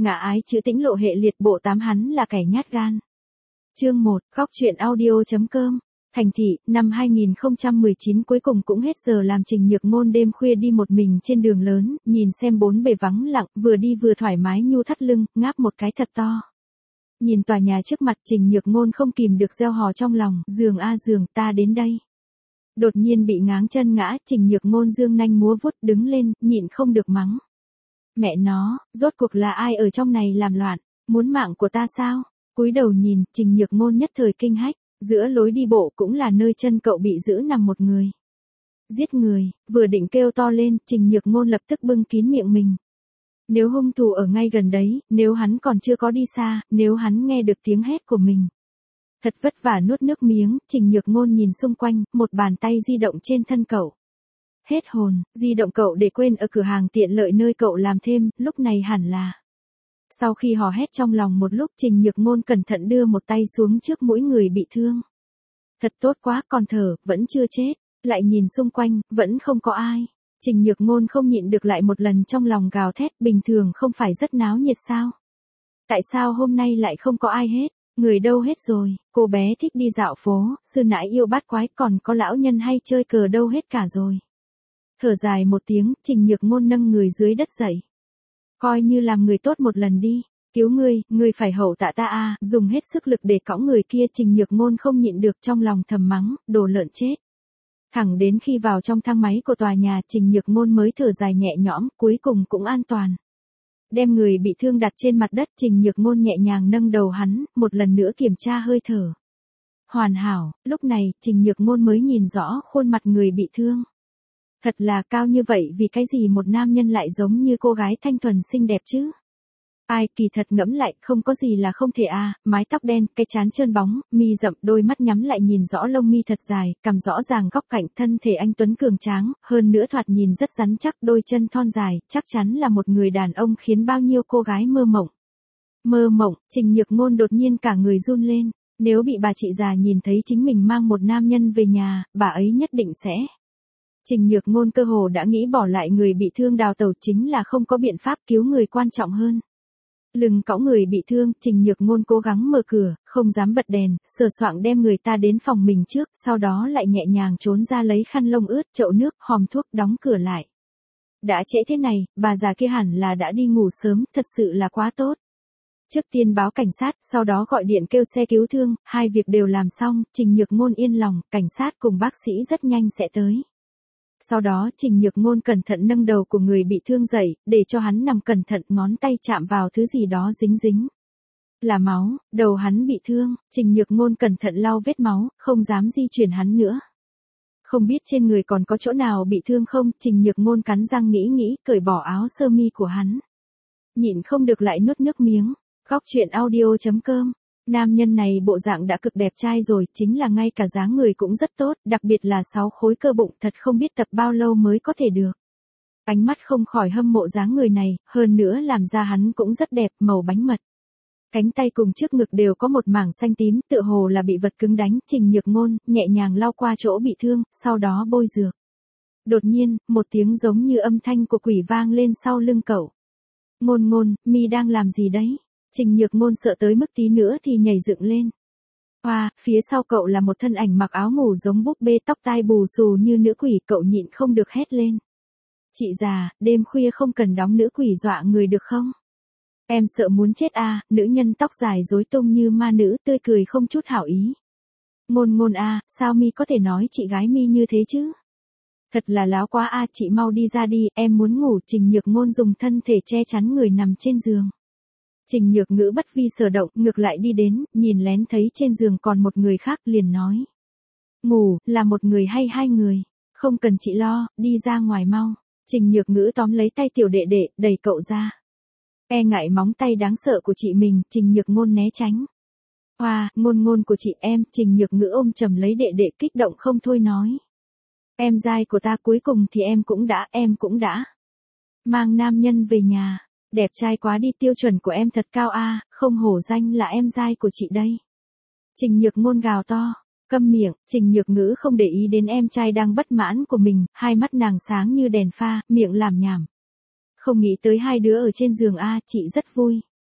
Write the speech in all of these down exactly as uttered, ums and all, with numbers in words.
Ngã ái chữ tĩnh lộ hệ liệt bộ tám hắn là kẻ nhát gan. Chương một, góc truyện audio.com. Thành thị, năm hai nghìn không trăm mười chín cuối cùng cũng hết giờ làm Trình Nhược Ngôn đêm khuya đi một mình trên đường lớn, nhìn xem bốn bề vắng lặng, vừa đi vừa thoải mái nhu thắt lưng, ngáp một cái thật to. Nhìn tòa nhà trước mặt Trình Nhược Ngôn không kìm được reo hò trong lòng, giường a giường, ta đến đây. Đột nhiên bị ngáng chân ngã, Trình Nhược Ngôn dương nanh múa vuốt đứng lên, nhịn không được mắng. Mẹ nó, rốt cuộc là ai ở trong này làm loạn, muốn mạng của ta sao? Cúi đầu nhìn, Trình Nhược Ngôn nhất thời kinh hách, giữa lối đi bộ cũng là nơi chân cậu bị giữ nằm một người. Giết người, vừa định kêu to lên, Trình Nhược Ngôn lập tức bưng kín miệng mình. Nếu hung thủ ở ngay gần đấy, nếu hắn còn chưa có đi xa, nếu hắn nghe được tiếng hét của mình. Thật vất vả nuốt nước miếng, Trình Nhược Ngôn nhìn xung quanh, một bàn tay di động trên thân cậu. Hết hồn, di động cậu để quên ở cửa hàng tiện lợi nơi cậu làm thêm, lúc này hẳn là. Sau khi hò hét trong lòng một lúc, Trình Nhược Ngôn cẩn thận đưa một tay xuống trước mũi người bị thương. Thật tốt quá, còn thở, vẫn chưa chết. Lại nhìn xung quanh, vẫn không có ai. Trình Nhược Ngôn không nhịn được lại một lần trong lòng gào thét, bình thường không phải rất náo nhiệt sao? Tại sao hôm nay lại không có ai hết? Người đâu hết rồi? Cô bé thích đi dạo phố, sư nãi yêu bát quái, còn có lão nhân hay chơi cờ đâu hết cả rồi. Thở dài một tiếng, Trình Nhược Ngôn nâng người dưới đất dậy. Coi như làm người tốt một lần đi. Cứu ngươi, ngươi phải hậu tạ ta a, dùng hết sức lực để cõng người kia. Trình Nhược Ngôn không nhịn được trong lòng thầm mắng, đồ lợn chết. Thẳng đến khi vào trong thang máy của tòa nhà, Trình Nhược Ngôn mới thở dài nhẹ nhõm, cuối cùng cũng an toàn. Đem người bị thương đặt trên mặt đất, Trình Nhược Ngôn nhẹ nhàng nâng đầu hắn, một lần nữa kiểm tra hơi thở. Hoàn hảo, lúc này, Trình Nhược Ngôn mới nhìn rõ khuôn mặt người bị thương. Thật là cao như vậy, vì cái gì một nam nhân lại giống như cô gái thanh thuần xinh đẹp chứ? Ai, kỳ thật ngẫm lại, không có gì là không thể a, à, mái tóc đen, cái trán trơn bóng, mi rậm, đôi mắt nhắm lại nhìn rõ lông mi thật dài, cằm rõ ràng góc cạnh, thân thể anh tuấn cường tráng, hơn nữa thoạt nhìn rất rắn chắc, đôi chân thon dài, chắc chắn là một người đàn ông khiến bao nhiêu cô gái mơ mộng. Mơ mộng, Trình Nhược Ngôn đột nhiên cả người run lên, nếu bị bà chị già nhìn thấy chính mình mang một nam nhân về nhà, bà ấy nhất định sẽ... Trình Nhược Ngôn cơ hồ đã nghĩ bỏ lại người bị thương đào tẩu, chính là không có biện pháp, cứu người quan trọng hơn. Lưng cõng người bị thương, Trình Nhược Ngôn cố gắng mở cửa, không dám bật đèn, sờ soạng đem người ta đến phòng mình trước, sau đó lại nhẹ nhàng trốn ra lấy khăn lông ướt, chậu nước, hòm thuốc, đóng cửa lại. Đã trễ thế này, bà già kia hẳn là đã đi ngủ sớm, thật sự là quá tốt. Trước tiên báo cảnh sát, sau đó gọi điện kêu xe cứu thương, hai việc đều làm xong, Trình Nhược Ngôn yên lòng, cảnh sát cùng bác sĩ rất nhanh sẽ tới. Sau đó Trình Nhược Ngôn cẩn thận nâng đầu của người bị thương dậy, để cho hắn nằm cẩn thận, ngón tay chạm vào thứ gì đó dính dính. Là máu, đầu hắn bị thương, Trình Nhược Ngôn cẩn thận lau vết máu, không dám di chuyển hắn nữa. Không biết trên người còn có chỗ nào bị thương không, Trình Nhược Ngôn cắn răng nghĩ nghĩ, cởi bỏ áo sơ mi của hắn. Nhịn không được lại nuốt nước miếng. Góc truyện audio.com. Nam nhân này bộ dạng đã cực đẹp trai rồi, chính là ngay cả dáng người cũng rất tốt, đặc biệt là sáu khối cơ bụng, thật không biết tập bao lâu mới có thể được. Ánh mắt không khỏi hâm mộ dáng người này, hơn nữa làm ra hắn cũng rất đẹp, màu bánh mật. Cánh tay cùng trước ngực đều có một mảng xanh tím, tựa hồ là bị vật cứng đánh, Trình Nhược Ngôn nhẹ nhàng lau qua chỗ bị thương, sau đó bôi dược. Đột nhiên, một tiếng giống như âm thanh của quỷ vang lên sau lưng cậu. Ngôn Ngôn, mi đang làm gì đấy? Trình Nhược Ngôn sợ tới mức tí nữa thì nhảy dựng lên. Hoa, phía sau cậu là một thân ảnh mặc áo ngủ giống búp bê, tóc tai bù xù như nữ quỷ, cậu nhịn không được hét lên. Chị già, đêm khuya không cần đóng nữ quỷ dọa người được không? Em sợ muốn chết à, nữ nhân tóc dài rối tung như ma nữ, tươi cười không chút hảo ý. Ngôn Ngôn à, sao mi có thể nói chị gái mi như thế chứ? Thật là láo quá à, chị mau đi ra đi, em muốn ngủ. Trình Nhược Ngôn dùng thân thể che chắn người nằm trên giường. Trình Nhược Ngữ bất vi sở động, ngược lại đi đến, nhìn lén thấy trên giường còn một người khác, liền nói. Ngủ, là một người hay hai người? Không cần chị lo, đi ra ngoài mau. Trình Nhược Ngữ tóm lấy tay tiểu đệ đệ, đẩy cậu ra. E ngại móng tay đáng sợ của chị mình, Trình Nhược Ngôn né tránh. Hoa, Ngôn Ngôn của chị em, Trình Nhược Ngữ ôm chầm lấy đệ đệ, kích động không thôi nói. Em giai của ta, cuối cùng thì em cũng đã, em cũng đã. Mang nam nhân về nhà. Đẹp trai quá đi, tiêu chuẩn của em thật cao a, à, không hổ danh là em giai của chị đây. Trình Nhược Ngôn gào to, câm miệng. Trình Nhược Ngữ không để ý đến em trai đang bất mãn của mình, hai mắt nàng sáng như đèn pha, miệng làm nhảm. Không nghĩ tới hai đứa ở trên giường a, à, chị rất vui.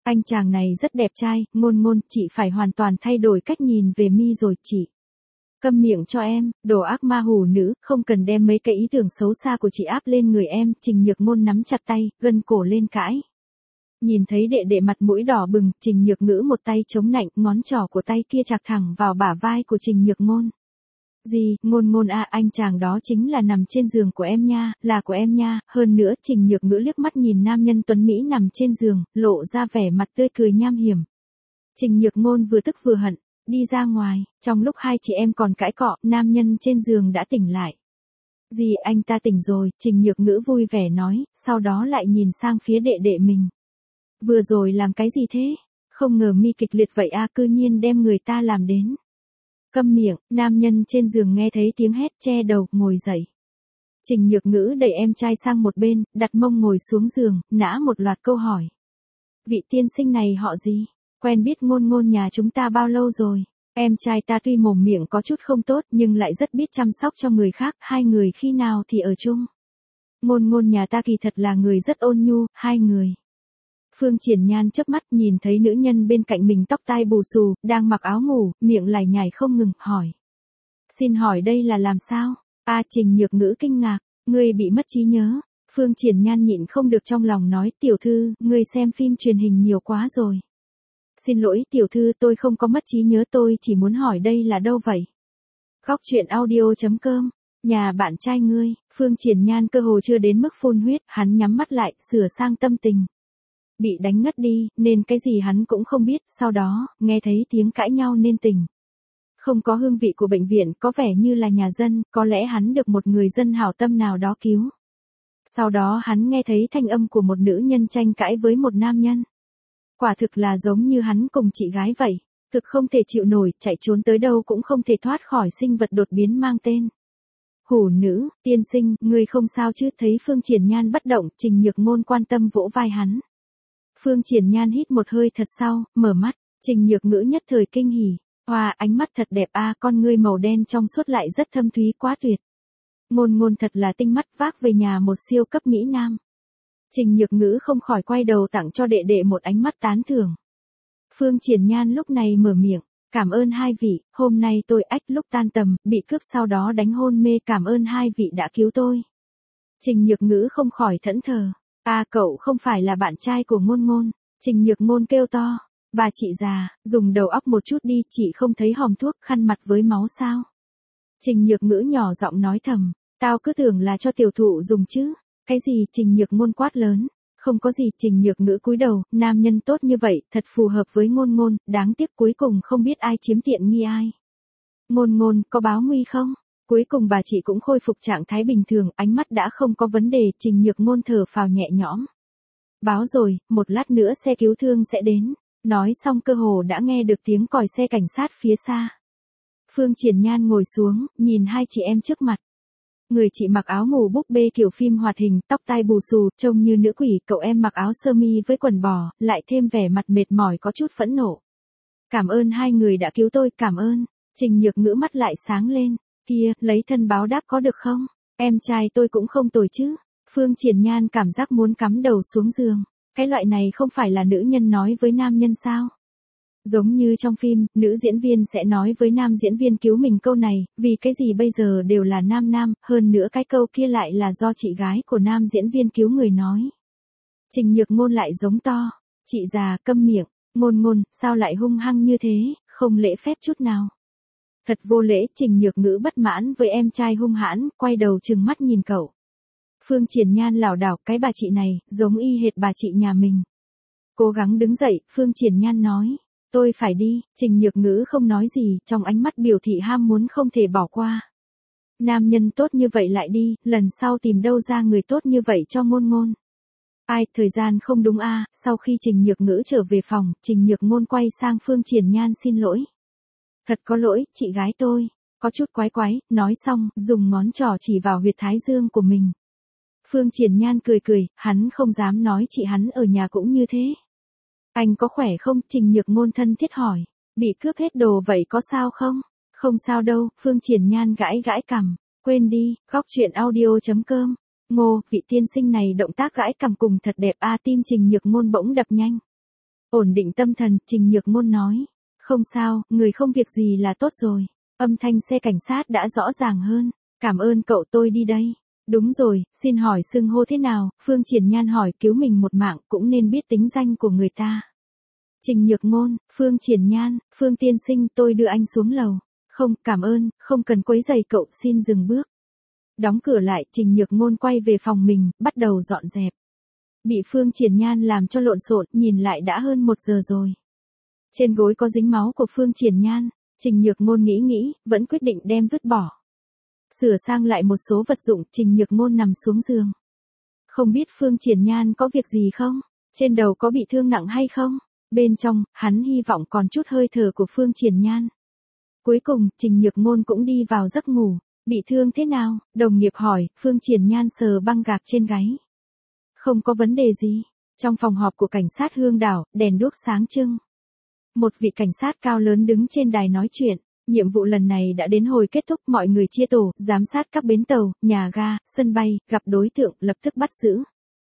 Anh chàng này rất đẹp trai, Ngôn Ngôn, chị phải hoàn toàn thay đổi cách nhìn về mi rồi chị. Câm miệng cho em, đồ ác ma hủ nữ, không cần đem mấy cái ý tưởng xấu xa của chị áp lên người em. Trình Nhược Ngôn nắm chặt tay, gân cổ lên cãi. Nhìn thấy đệ đệ mặt mũi đỏ bừng, Trình Nhược Ngữ một tay chống nạnh, ngón trỏ của tay kia chạc thẳng vào bả vai của Trình Nhược Ngôn. Gì, Ngôn Ngôn à, anh chàng đó chính là nằm trên giường của em nha, là của em nha. Hơn nữa, Trình Nhược Ngữ liếc mắt nhìn nam nhân tuấn Mỹ nằm trên giường, lộ ra vẻ mặt tươi cười nham hiểm. Trình Nhược Ngôn vừa tức vừa hận, đi ra ngoài, trong lúc hai chị em còn cãi cọ, nam nhân trên giường đã tỉnh lại. Gì, anh ta tỉnh rồi, Trình Nhược Ngữ vui vẻ nói, sau đó lại nhìn sang phía đệ đệ mình. Vừa rồi làm cái gì thế? Không ngờ mi kịch liệt vậy à, cư nhiên đem người ta làm đến. Câm miệng, nam nhân trên giường nghe thấy tiếng hét che đầu, ngồi dậy. Trình Nhược Ngữ đẩy em trai sang một bên, đặt mông ngồi xuống giường, nã một loạt câu hỏi. Vị tiên sinh này họ gì? Quen biết Ngôn Ngôn nhà chúng ta bao lâu rồi? Em trai ta tuy mồm miệng có chút không tốt nhưng lại rất biết chăm sóc cho người khác, hai người khi nào thì ở chung. Ngôn Ngôn nhà ta kỳ thật là người rất ôn nhu, hai người. Phương Triển Nhan chớp mắt nhìn thấy nữ nhân bên cạnh mình tóc tai bù xù, đang mặc áo ngủ, miệng lải nhải không ngừng, hỏi. Xin hỏi đây là làm sao? A Trình Nhược Ngữ kinh ngạc, ngươi bị mất trí nhớ. Phương Triển Nhan nhịn không được trong lòng nói, tiểu thư, ngươi xem phim truyền hình nhiều quá rồi. Xin lỗi tiểu thư, tôi không có mất trí nhớ, tôi chỉ muốn hỏi đây là đâu vậy? Góc truyện audio chấm com, nhà bạn trai ngươi. Phương Triển Nhan cơ hồ chưa đến mức phun huyết, hắn nhắm mắt lại, sửa sang tâm tình. Bị đánh ngất đi, nên cái gì hắn cũng không biết, sau đó, nghe thấy tiếng cãi nhau nên tỉnh. Không có hương vị của bệnh viện, có vẻ như là nhà dân, có lẽ hắn được một người dân hảo tâm nào đó cứu. Sau đó hắn nghe thấy thanh âm của một nữ nhân tranh cãi với một nam nhân. Quả thực là giống như hắn cùng chị gái vậy, thực không thể chịu nổi, chạy trốn tới đâu cũng không thể thoát khỏi sinh vật đột biến mang tên. Hủ nữ, tiên sinh, ngươi không sao chứ? Thấy Phương Triển Nhan bất động, Trình Nhược Ngôn quan tâm vỗ vai hắn. Phương Triển Nhan hít một hơi thật sâu, mở mắt, Trình Nhược Ngữ nhất thời kinh hỉ. Hoa, ánh mắt thật đẹp a, con ngươi màu đen trong suốt lại rất thâm thúy quá tuyệt. Ngôn Ngôn thật là tinh mắt, vác về nhà một siêu cấp mỹ nam. Trình Nhược Ngữ không khỏi quay đầu tặng cho đệ đệ một ánh mắt tán thưởng. Phương Triển Nhan lúc này mở miệng, cảm ơn hai vị, hôm nay tôi ách lúc tan tầm, bị cướp sau đó đánh hôn mê, cảm ơn hai vị đã cứu tôi. Trình Nhược Ngữ không khỏi thẫn thờ. À, cậu không phải là bạn trai của Ngôn Ngôn. Trình Nhược Ngôn kêu to. Bà chị già, dùng đầu óc một chút đi, chị không thấy hòm thuốc khăn mặt với máu sao? Trình Nhược Ngữ nhỏ giọng nói thầm, tao cứ tưởng là cho tiểu thụ dùng chứ. Cái gì? Trình Nhược Ngôn quát lớn. Không có gì. Trình Nhược Ngữ cúi đầu, nam nhân tốt như vậy, thật phù hợp với Ngôn Ngôn, đáng tiếc cuối cùng không biết ai chiếm tiện nghi ai. Ngôn Ngôn, có báo nguy không? Cuối cùng bà chị cũng khôi phục trạng thái bình thường, ánh mắt đã không có vấn đề, Trình Nhược Ngôn thở phào nhẹ nhõm. Báo rồi, một lát nữa xe cứu thương sẽ đến. Nói xong cơ hồ đã nghe được tiếng còi xe cảnh sát phía xa. Phương Triển Nhan ngồi xuống, nhìn hai chị em trước mặt. Người chị mặc áo ngủ búp bê kiểu phim hoạt hình, tóc tai bù xù, trông như nữ quỷ, cậu em mặc áo sơ mi với quần bò, lại thêm vẻ mặt mệt mỏi có chút phẫn nộ. Cảm ơn hai người đã cứu tôi, cảm ơn. Trình Nhược Ngữ mắt lại sáng lên. Kia, lấy thân báo đáp có được không? Em trai tôi cũng không tồi chứ. Phương Triển Nhan cảm giác muốn cắm đầu xuống giường. Cái loại này không phải là nữ nhân nói với nam nhân sao? Giống như trong phim, nữ diễn viên sẽ nói với nam diễn viên cứu mình câu này, vì cái gì bây giờ đều là nam nam, hơn nữa cái câu kia lại là do chị gái của nam diễn viên cứu người nói. Trình Nhược Ngôn lại giống to. Chị già, câm miệng. Ngôn Ngôn, sao lại hung hăng như thế, không lễ phép chút nào. Thật vô lễ. Trình Nhược Ngữ bất mãn với em trai hung hãn, quay đầu trừng mắt nhìn cậu. Phương Triển Nhan lảo đảo, cái bà chị này, giống y hệt bà chị nhà mình. Cố gắng đứng dậy, Phương Triển Nhan nói, tôi phải đi. Trình Nhược Ngữ không nói gì, trong ánh mắt biểu thị ham muốn không thể bỏ qua. Nam nhân tốt như vậy lại đi, lần sau tìm đâu ra người tốt như vậy cho Ngôn Ngôn. Ai, thời gian không đúng a. Sau khi Trình Nhược Ngữ trở về phòng, Trình Nhược Ngôn quay sang Phương Triển Nhan xin lỗi. Thật có lỗi, chị gái tôi, có chút quái quái, nói xong, dùng ngón trỏ chỉ vào huyệt thái dương của mình. Phương Triển Nhan cười cười, hắn không dám nói chị hắn ở nhà cũng như thế. Anh có khỏe không? Trình Nhược Ngôn thân thiết hỏi. Bị cướp hết đồ vậy có sao không? Không sao đâu, Phương Triển Nhan gãi gãi cằm. Quên đi, góc truyện audio chấm com. Ngô, vị tiên sinh này động tác gãi cằm cùng thật đẹp a, tim Trình Nhược Ngôn bỗng đập nhanh. Ổn định tâm thần, Trình Nhược Ngôn nói. Không sao, người không việc gì là tốt rồi. Âm thanh xe cảnh sát đã rõ ràng hơn. Cảm ơn cậu, tôi đi đây. Đúng rồi, xin hỏi xưng hô thế nào? Phương Triển Nhan hỏi, cứu mình một mạng cũng nên biết tính danh của người ta. Trình Nhược Ngôn, Phương Triển Nhan, Phương tiên sinh, tôi đưa anh xuống lầu. Không, cảm ơn, không cần quấy rầy cậu, xin dừng bước. Đóng cửa lại, Trình Nhược Ngôn quay về phòng mình, bắt đầu dọn dẹp. Bị Phương Triển Nhan làm cho lộn xộn, nhìn lại đã hơn một giờ rồi. Trên gối có dính máu của Phương Triển Nhan, Trình Nhược Ngôn nghĩ nghĩ, vẫn quyết định đem vứt bỏ. Sửa sang lại một số vật dụng, Trình Nhược Ngôn nằm xuống giường. Không biết Phương Triển Nhan có việc gì không? Trên đầu có bị thương nặng hay không? Bên trong, hắn hy vọng còn chút hơi thở của Phương Triển Nhan. Cuối cùng, Trình Nhược Ngôn cũng đi vào giấc ngủ. Bị thương thế nào? Đồng nghiệp hỏi, Phương Triển Nhan sờ băng gạc trên gáy. Không có vấn đề gì. Trong phòng họp của cảnh sát Hương Đảo, đèn đuốc sáng trưng. Một vị cảnh sát cao lớn đứng trên đài nói chuyện. Nhiệm vụ lần này đã đến hồi kết thúc, mọi người chia tổ, giám sát các bến tàu, nhà ga, sân bay, gặp đối tượng, lập tức bắt giữ.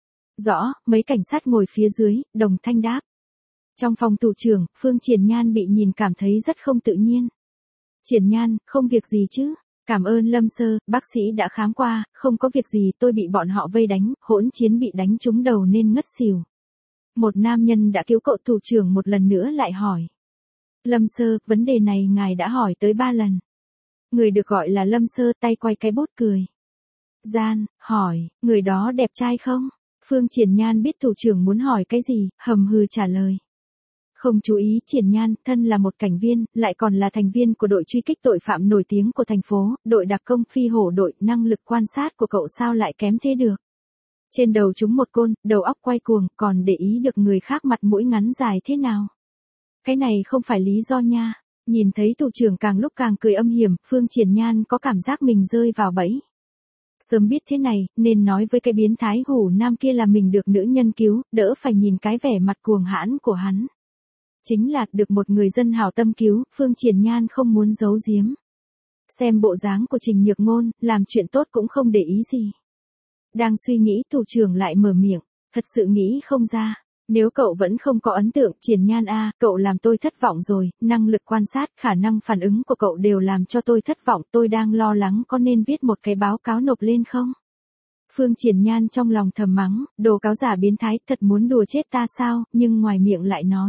Rõ, mấy cảnh sát ngồi phía dưới, đồng thanh đáp. Trong phòng thủ trưởng, Phương Triển Nhan bị nhìn cảm thấy rất không tự nhiên. Triển Nhan, không việc gì chứ? Cảm ơn Lâm Sơ, bác sĩ đã khám qua, không có việc gì, tôi bị bọn họ vây đánh, hỗn chiến bị đánh trúng đầu nên ngất xỉu. Một nam nhân đã cứu cậu thủ trưởng một lần nữa lại hỏi. Lâm Sơ, vấn đề này ngài đã hỏi tới ba lần. Người được gọi là Lâm Sơ, tay quay cái bút cười. Gian, hỏi, người đó đẹp trai không? Phương Triển Nhan biết thủ trưởng muốn hỏi cái gì, hầm hừ trả lời. Không chú ý, Triển Nhan, thân là một cảnh viên, lại còn là thành viên của đội truy kích tội phạm nổi tiếng của thành phố, đội đặc công phi hổ đội, năng lực quan sát của cậu sao lại kém thế được. Trên đầu chúng một côn, đầu óc quay cuồng, còn để ý được người khác mặt mũi ngắn dài thế nào. Cái này không phải lý do nha. Nhìn thấy thủ trưởng càng lúc càng cười âm hiểm, Phương Triển Nhan có cảm giác mình rơi vào bẫy. Sớm biết thế này, nên nói với cái biến thái hủ nam kia là mình được nữ nhân cứu, đỡ phải nhìn cái vẻ mặt cuồng hãn của hắn. Chính là được một người dân hảo tâm cứu, Phương Triển Nhan không muốn giấu giếm. Xem bộ dáng của Trình Nhược Ngôn, làm chuyện tốt cũng không để ý gì. Đang suy nghĩ, thủ trưởng lại mở miệng, thật sự nghĩ không ra. Nếu cậu vẫn không có ấn tượng, Triển Nhan a, cậu làm tôi thất vọng rồi, năng lực quan sát, khả năng phản ứng của cậu đều làm cho tôi thất vọng, tôi đang lo lắng có nên viết một cái báo cáo nộp lên không? Phương Triển Nhan trong lòng thầm mắng, đồ cáo giả biến thái, thật muốn đùa chết ta sao, nhưng ngoài miệng lại nói.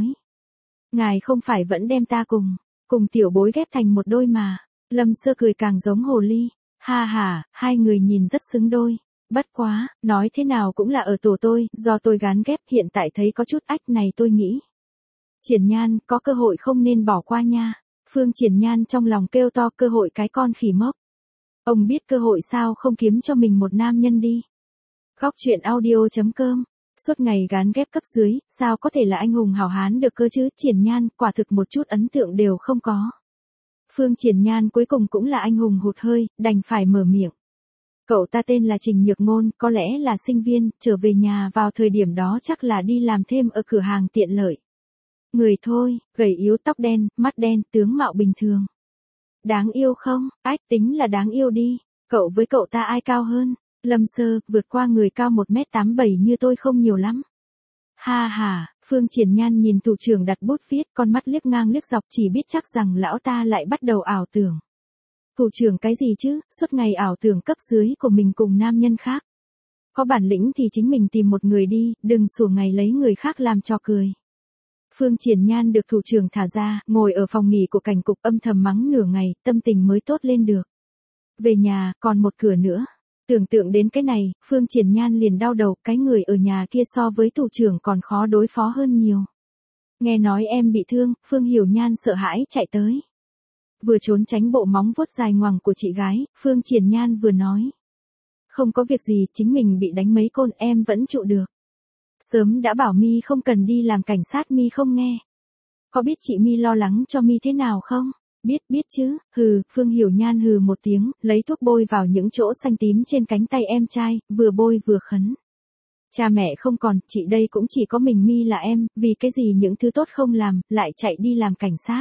Ngài không phải vẫn đem ta cùng, cùng tiểu bối ghép thành một đôi mà. Lâm Sơ cười càng giống hồ ly, ha ha, hai người nhìn rất xứng đôi. Bất quá, nói thế nào cũng là ở tổ tôi, do tôi gán ghép, hiện tại thấy có chút ách này tôi nghĩ. Triển Nhan, có cơ hội không nên bỏ qua nha. Phương Triển Nhan trong lòng kêu to, cơ hội cái con khỉ mốc. Ông biết cơ hội sao không kiếm cho mình một nam nhân đi. Góc truyện audio chấm com. Suốt ngày gán ghép cấp dưới, sao có thể là anh hùng hảo hán được cơ chứ? Triển Nhan, quả thực một chút ấn tượng đều không có. Phương Triển Nhan cuối cùng cũng là anh hùng hụt hơi, đành phải mở miệng. Cậu ta tên là Trình Nhược Ngôn, có lẽ là sinh viên, trở về nhà vào thời điểm đó chắc là đi làm thêm ở cửa hàng tiện lợi. Người thôi, gầy yếu, tóc đen, mắt đen, tướng mạo bình thường. Đáng yêu không? Ách, tính là đáng yêu đi. Cậu với cậu ta ai cao hơn? Lâm Sơ, vượt qua người cao một mét tám mươi bảy như tôi không nhiều lắm. Ha ha, Phương Triển Nhan nhìn thủ trưởng đặt bút viết, con mắt liếc ngang liếc dọc, chỉ biết chắc rằng lão ta lại bắt đầu ảo tưởng. Thủ trưởng cái gì chứ, suốt ngày ảo tưởng cấp dưới của mình cùng nam nhân khác. Có bản lĩnh thì chính mình tìm một người đi, đừng suốt ngày lấy người khác làm trò cười. Phương Triển Nhan được thủ trưởng thả ra, ngồi ở phòng nghỉ của cảnh cục âm thầm mắng nửa ngày, tâm tình mới tốt lên được. Về nhà, còn một cửa nữa. Tưởng tượng đến cái này, Phương Triển Nhan liền đau đầu, cái người ở nhà kia so với thủ trưởng còn khó đối phó hơn nhiều. Nghe nói em bị thương, Phương Hiểu Nhan sợ hãi chạy tới. Vừa trốn tránh bộ móng vuốt dài ngoằng của chị gái, Phương Triển Nhan vừa nói. Không có việc gì, chính mình bị đánh mấy côn em vẫn trụ được. Sớm đã bảo Mi không cần đi làm cảnh sát, Mi không nghe. Có biết chị Mi lo lắng cho Mi thế nào không? Biết, biết chứ, hừ, Phương Hiểu Nhan hừ một tiếng, lấy thuốc bôi vào những chỗ xanh tím trên cánh tay em trai, vừa bôi vừa khấn. Cha mẹ không còn, chị đây cũng chỉ có mình Mi là em, vì cái gì những thứ tốt không làm, lại chạy đi làm cảnh sát.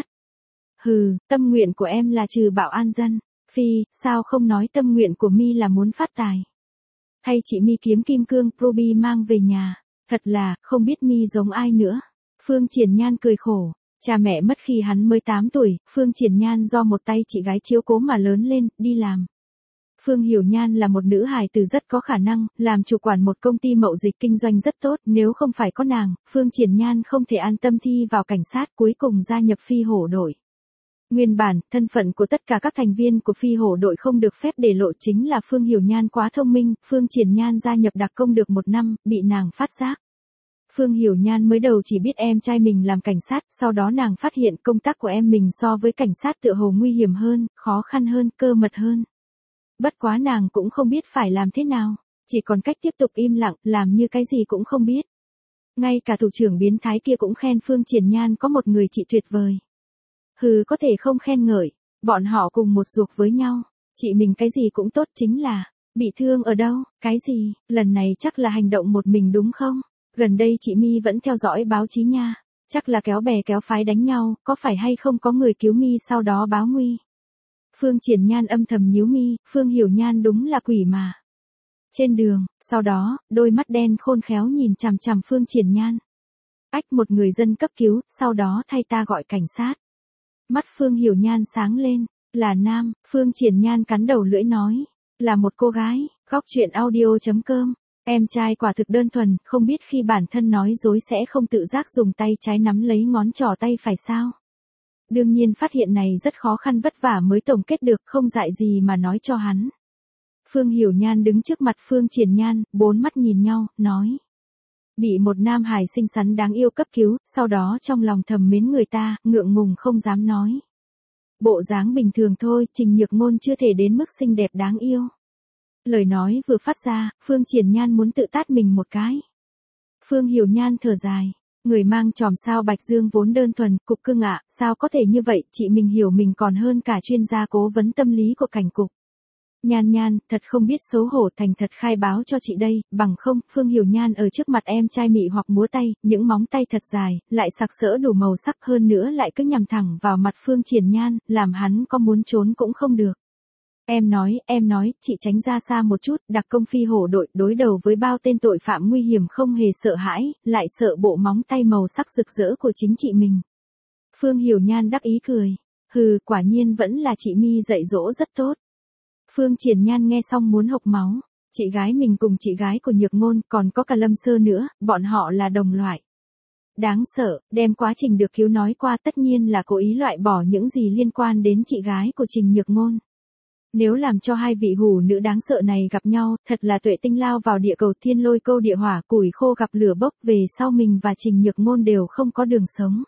Hừ, tâm nguyện của em là trừ bạo an dân. Phi, sao không nói tâm nguyện của Mi là muốn phát tài. Hay chị Mi kiếm kim cương Ruby mang về nhà. Thật là, không biết Mi giống ai nữa. Phương Triển Nhan cười khổ. Cha mẹ mất khi hắn mới tám tuổi, Phương Triển Nhan do một tay chị gái chiếu cố mà lớn lên, đi làm. Phương Hiểu Nhan là một nữ hài tử rất có khả năng, làm chủ quản một công ty mậu dịch kinh doanh rất tốt, nếu không phải có nàng, Phương Triển Nhan không thể an tâm thi vào cảnh sát, cuối cùng gia nhập phi hổ đội. Nguyên bản, thân phận của tất cả các thành viên của phi hổ đội không được phép để lộ, chính là Phương Hiểu Nhan quá thông minh, Phương Triển Nhan gia nhập đặc công được một năm, bị nàng phát giác. Phương Hiểu Nhan mới đầu chỉ biết em trai mình làm cảnh sát, sau đó nàng phát hiện công tác của em mình so với cảnh sát tựa hồ nguy hiểm hơn, khó khăn hơn, cơ mật hơn. Bất quá nàng cũng không biết phải làm thế nào, chỉ còn cách tiếp tục im lặng, làm như cái gì cũng không biết. Ngay cả thủ trưởng biến thái kia cũng khen Phương Triển Nhan có một người chị tuyệt vời. Hừ, có thể không khen ngợi, bọn họ cùng một ruột với nhau, chị mình cái gì cũng tốt, chính là, bị thương ở đâu, cái gì, lần này chắc là hành động một mình đúng không? Gần đây chị My vẫn theo dõi báo chí nha, chắc là kéo bè kéo phái đánh nhau, có phải hay không có người cứu My sau đó báo nguy. Phương Triển Nhan âm thầm nhíu mi, Phương Hiểu Nhan đúng là quỷ mà. Trên đường, sau đó, đôi mắt đen khôn khéo nhìn chằm chằm Phương Triển Nhan. Ách, một người dân cấp cứu, sau đó thay ta gọi cảnh sát. Mắt Phương Hiểu Nhan sáng lên, là nam, Phương Triển Nhan cắn đầu lưỡi nói, là một cô gái, góc chuyện audio chấm com. Em trai quả thực đơn thuần, không biết khi bản thân nói dối sẽ không tự giác dùng tay trái nắm lấy ngón trỏ tay phải sao. Đương nhiên phát hiện này rất khó khăn vất vả mới tổng kết được, không dại gì mà nói cho hắn. Phương Hiểu Nhan đứng trước mặt Phương Triển Nhan, bốn mắt nhìn nhau, nói. Bị một nam hài xinh xắn đáng yêu cấp cứu, sau đó trong lòng thầm mến người ta, ngượng ngùng không dám nói. Bộ dáng bình thường thôi, Trình Nhược Ngôn chưa thể đến mức xinh đẹp đáng yêu. Lời nói vừa phát ra, Phương Triển Nhan muốn tự tát mình một cái. Phương Hiểu Nhan thở dài. Người mang chòm sao Bạch Dương vốn đơn thuần, cục cưng ạ, sao có thể như vậy, chị mình hiểu mình còn hơn cả chuyên gia cố vấn tâm lý của cảnh cục. Nhan Nhan, thật không biết xấu hổ, thành thật khai báo cho chị đây, bằng không, Phương Hiểu Nhan ở trước mặt em trai mị hoặc múa tay, những móng tay thật dài, lại sặc sỡ đủ màu sắc hơn nữa lại cứ nhằm thẳng vào mặt Phương Triển Nhan, làm hắn có muốn trốn cũng không được. Em nói, em nói, chị tránh ra xa một chút, đặc công phi hổ đội đối đầu với bao tên tội phạm nguy hiểm không hề sợ hãi, lại sợ bộ móng tay màu sắc rực rỡ của chính chị mình. Phương Hiểu Nhan đắc ý cười. Hừ, quả nhiên vẫn là chị My dạy dỗ rất tốt. Phương Triển Nhan nghe xong muốn hộc máu. Chị gái mình cùng chị gái của Nhược Ngôn, còn có cả Lâm Sơ nữa, bọn họ là đồng loại. Đáng sợ, đem quá trình được cứu nói qua, tất nhiên là cố ý loại bỏ những gì liên quan đến chị gái của Trình Nhược Ngôn. Nếu làm cho hai vị hủ nữ đáng sợ này gặp nhau, thật là tuệ tinh lao vào địa cầu, thiên lôi câu địa hỏa, củi khô gặp lửa bốc, về sau mình và Trình Nhược Ngôn đều không có đường sống.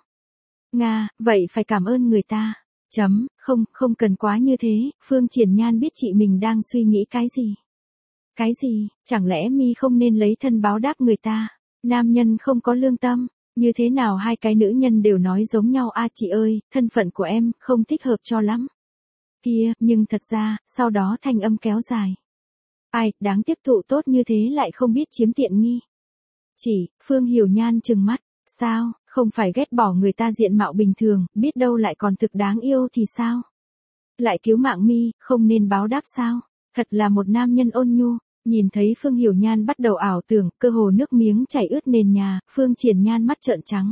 Nga, vậy phải cảm ơn người ta. Chấm, không, không cần quá như thế, Phương Triển Nhan biết chị mình đang suy nghĩ cái gì. Cái gì, chẳng lẽ Mi không nên lấy thân báo đáp người ta? Nam nhân không có lương tâm, như thế nào hai cái nữ nhân đều nói giống nhau a à, chị ơi, thân phận của em, không thích hợp cho lắm. Kia, nhưng thật ra, sau đó thanh âm kéo dài. Ai, đáng tiếp thụ tốt như thế lại không biết chiếm tiện nghi. Chỉ, Phương Hiểu Nhan trừng mắt, sao, không phải ghét bỏ người ta diện mạo bình thường, biết đâu lại còn thực đáng yêu thì sao? Lại cứu mạng Mi, không nên báo đáp sao? Thật là một nam nhân ôn nhu. Nhìn thấy Phương Hiểu Nhan bắt đầu ảo tưởng, cơ hồ nước miếng chảy ướt nền nhà, Phương Triển Nhan mắt trợn trắng.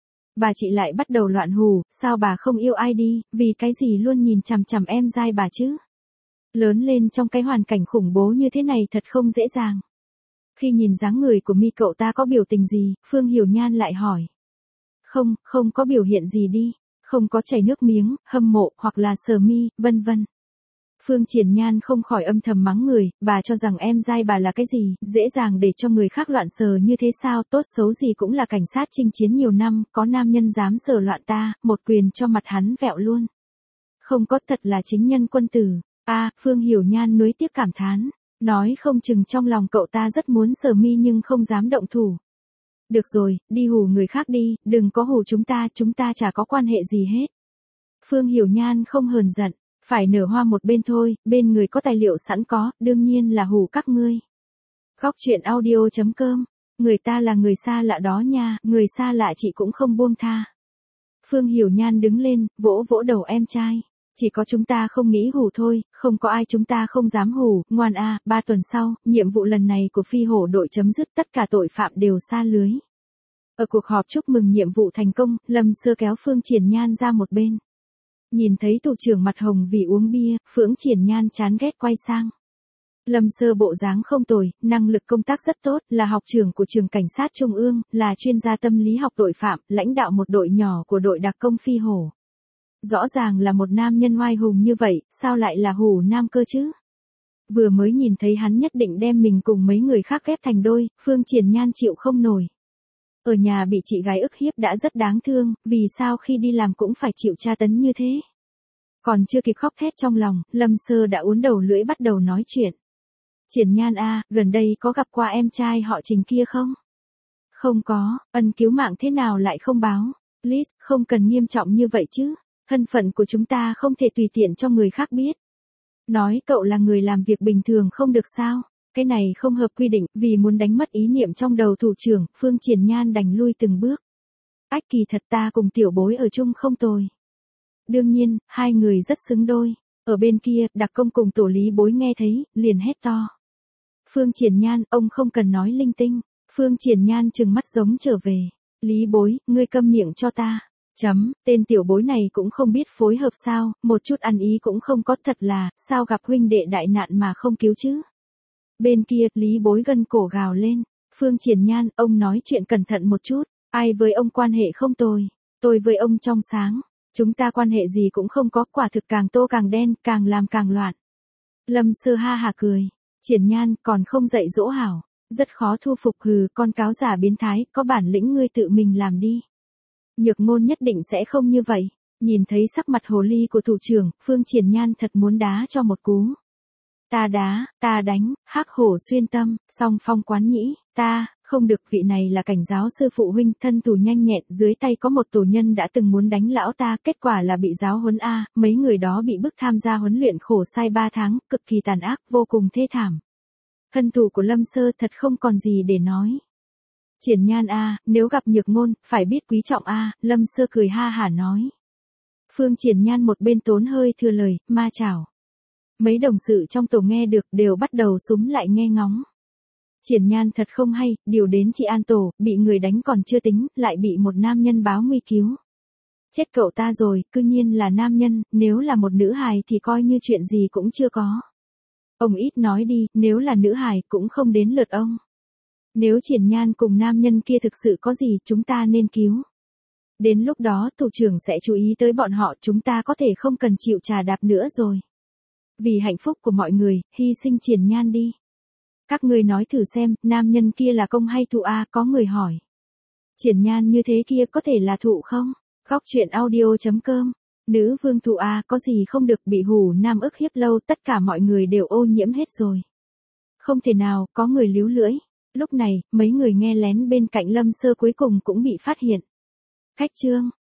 Bà chị lại bắt đầu loạn hù, sao bà không yêu ai đi, vì cái gì luôn nhìn chằm chằm em dai bà chứ? Lớn lên trong cái hoàn cảnh khủng bố như thế này thật không dễ dàng. Khi nhìn dáng người của Mi cậu ta có biểu tình gì, Phương Hiểu Nhan lại hỏi. Không, không có biểu hiện gì đi, không có chảy nước miếng, hâm mộ, hoặc là sờ Mi, vân vân. Phương Triển Nhan không khỏi âm thầm mắng người, bà cho rằng em dai bà là cái gì, dễ dàng để cho người khác loạn sờ như thế sao, tốt xấu gì cũng là cảnh sát chinh chiến nhiều năm, có nam nhân dám sờ loạn ta, một quyền cho mặt hắn vẹo luôn. Không có, thật là chính nhân quân tử. A, à, Phương Hiểu Nhan nuối tiếc cảm thán, nói không chừng trong lòng cậu ta rất muốn sờ Mi nhưng không dám động thủ. Được rồi, đi hù người khác đi, đừng có hù chúng ta, chúng ta chả có quan hệ gì hết. Phương Hiểu Nhan không hờn giận. Phải nở hoa một bên thôi, bên người có tài liệu sẵn có, đương nhiên là hù các ngươi. Góc chuyện audio chấm com, người ta là người xa lạ đó nha, người xa lạ chị cũng không buông tha. Phương Hiểu Nhan đứng lên, vỗ vỗ đầu em trai. Chỉ có chúng ta không nghĩ hù thôi, không có ai chúng ta không dám hù, ngoan a, à, ba tuần sau, nhiệm vụ lần này của phi hổ đội chấm dứt, tất cả tội phạm đều xa lưới. Ở cuộc họp chúc mừng nhiệm vụ thành công, Lâm Sơ kéo Phương Triển Nhan ra một bên. Nhìn thấy thủ trưởng mặt hồng vì uống bia, Phương Triển Nhan chán ghét quay sang. Lâm Sơ bộ dáng không tồi, năng lực công tác rất tốt, là học trưởng của trường cảnh sát Trung ương, là chuyên gia tâm lý học tội phạm, lãnh đạo một đội nhỏ của đội đặc công Phi Hổ. Rõ ràng là một nam nhân oai hùng như vậy, sao lại là hủ nam cơ chứ? Vừa mới nhìn thấy hắn nhất định đem mình cùng mấy người khác ghép thành đôi, Phương Triển Nhan chịu không nổi. Ở nhà bị chị gái ức hiếp đã rất đáng thương, vì sao khi đi làm cũng phải chịu tra tấn như thế? Còn chưa kịp khóc thét trong lòng, Lâm Sơ đã uốn đầu lưỡi bắt đầu nói chuyện. Triển Nhan a, gần đây có gặp qua em trai họ Trình kia không? Không có, ân cứu mạng thế nào lại không báo? Please, không cần nghiêm trọng như vậy chứ. Thân phận của chúng ta không thể tùy tiện cho người khác biết. Nói cậu là người làm việc bình thường không được sao? Cái này không hợp quy định, vì muốn đánh mất ý niệm trong đầu thủ trưởng, Phương Triển Nhan đành lui từng bước. Ách kỳ thật ta cùng tiểu bối ở chung không tồi. Đương nhiên, hai người rất xứng đôi. Ở bên kia, đặc công cùng tổ lý bối nghe thấy, liền hét to. Phương Triển Nhan, ông không cần nói linh tinh. Phương Triển Nhan trừng mắt giống trở về. Lý bối, ngươi câm miệng cho ta. Chấm, tên tiểu bối này cũng không biết phối hợp sao, một chút ăn ý cũng không có, thật là, sao gặp huynh đệ đại nạn mà không cứu chứ. Bên kia, Lý bối gân cổ gào lên. Phương Triển Nhan, ông nói chuyện cẩn thận một chút. Ai với ông quan hệ không tồi. Tôi với ông trong sáng. Chúng ta quan hệ gì cũng không có, quả thực càng tô càng đen, càng làm càng loạn. Lâm Sơ ha hà cười. Triển Nhan, còn không dạy dỗ hảo. Rất khó thu phục, hừ, con cáo giả biến thái, có bản lĩnh ngươi tự mình làm đi. Nhược Ngôn nhất định sẽ không như vậy. Nhìn thấy sắc mặt hồ ly của thủ trưởng, Phương Triển Nhan thật muốn đá cho một cú. Ta đá, ta đánh, hắc hổ xuyên tâm, song phong quán nhĩ, ta, không được, vị này là cảnh giáo sư phụ huynh, thân thủ nhanh nhẹn, dưới tay có một tù nhân đã từng muốn đánh lão ta, kết quả là bị giáo huấn A, mấy người đó bị bức tham gia huấn luyện khổ sai ba tháng, cực kỳ tàn ác, vô cùng thê thảm. Thân thủ của Lâm Sơ thật không còn gì để nói. Triển Nhan A, nếu gặp Nhược Ngôn, phải biết quý trọng A, Lâm Sơ cười ha hả nói. Phương Triển Nhan một bên tốn hơi thừa lời, ma chảo. Mấy đồng sự trong tổ nghe được đều bắt đầu súm lại nghe ngóng. Triển Nhan thật không hay, điều đến chị an tổ, bị người đánh còn chưa tính, lại bị một nam nhân báo nguy cứu. Chết cậu ta rồi, cư nhiên là nam nhân, nếu là một nữ hài thì coi như chuyện gì cũng chưa có. Ông ít nói đi, nếu là nữ hài cũng không đến lượt ông. Nếu Triển Nhan cùng nam nhân kia thực sự có gì, chúng ta nên cứu. Đến lúc đó thủ trưởng sẽ chú ý tới bọn họ, chúng ta có thể không cần chịu trà đạp nữa rồi. Vì hạnh phúc của mọi người, hy sinh Triển Nhan đi. Các ngươi nói thử xem, nam nhân kia là công hay thụ a, có người hỏi. Triển Nhan như thế kia có thể là thụ không? Góc truyện audio chấm com. Nữ vương thụ a, có gì không được, bị hủ nam ức hiếp lâu, tất cả mọi người đều ô nhiễm hết rồi. Không thể nào, có người líu lưỡi. Lúc này, mấy người nghe lén bên cạnh Lâm Sơ cuối cùng cũng bị phát hiện. Khách trương,